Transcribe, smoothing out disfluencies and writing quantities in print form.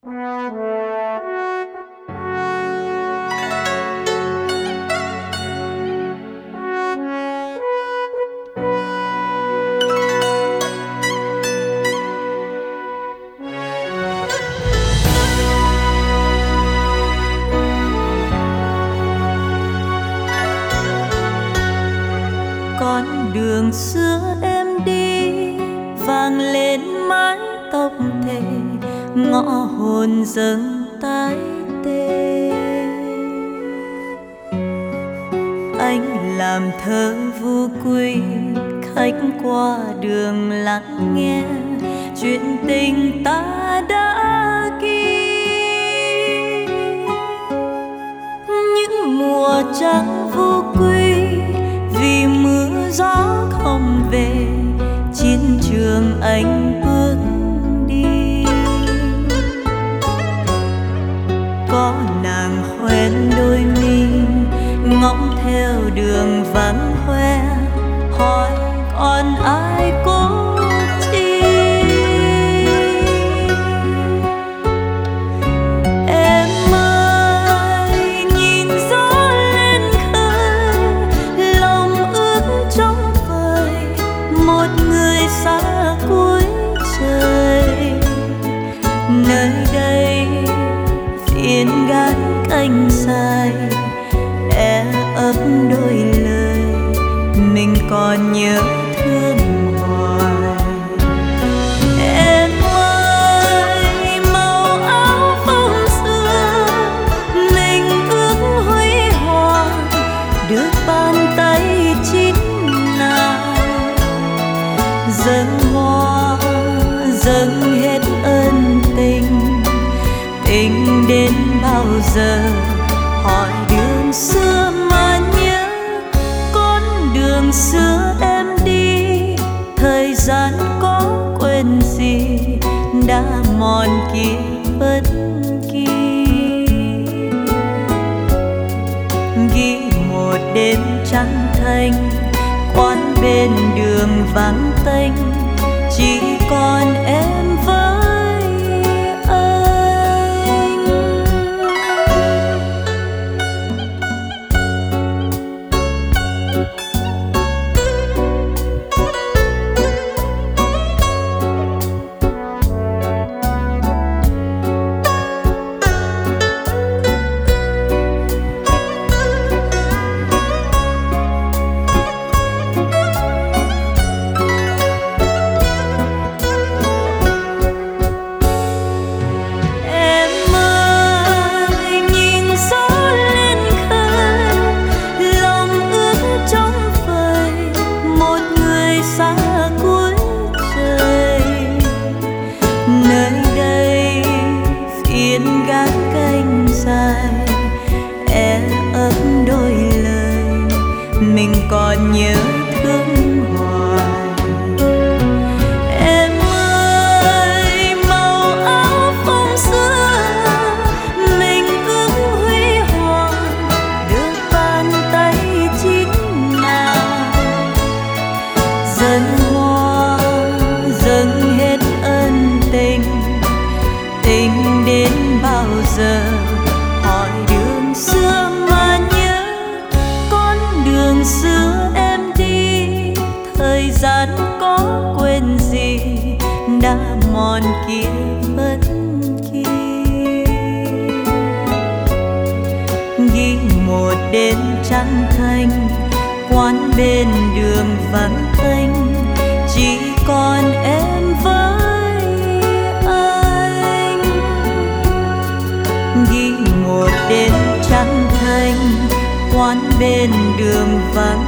Con đường xưa em đi vang lên mái tóc thề, ngõ hồn dâng tái tê. Anh làm thơ vô quy, khách qua đường lắng nghe chuyện tình ta đã ghi. Những mùa trắng vô quy vì mưa gió không về, chiến trường anh bước đi. Có nàng hoen đôi mi ngóng theo đường vắng hoe, hỏi còn ai cố chi. Em ơi nhìn gió lên khơi, lòng ước trong vời một người xa cuối trời. Nơi đây phiên gán cánh dài, e ấp đôi lời mình còn nhớ thương hoài. Em ơi màu áo phong xưa mình ước huy hoàng, được bàn tay chín nàng dâng hoa dâng hết ân tình. Tình đến bao giờ hỏi đường xưa mà nhớ, con đường xưa em đi thời gian có quên gì đã mòn kia bất kỳ. Ghi một đêm trắng thanh, quán bên đường vắng tênh, chỉ còn em với mình còn nhớ thương hoài. Em ơi màu áo phong xưa mình ước huy hoàng, được bàn tay chín nàng dâng hoa dâng hết ân tình. Tình đến bao giờ hỏi đường xưa mà nhớ, con đường xưa em đi thời gian có quên gì đã mòn kia bất kỳ. Ghi một đêm trắng thanh, quán bên đường vắng tênh, chỉ còn em với anh. Ghi một đêm trắng thanh, quán bên đường vắng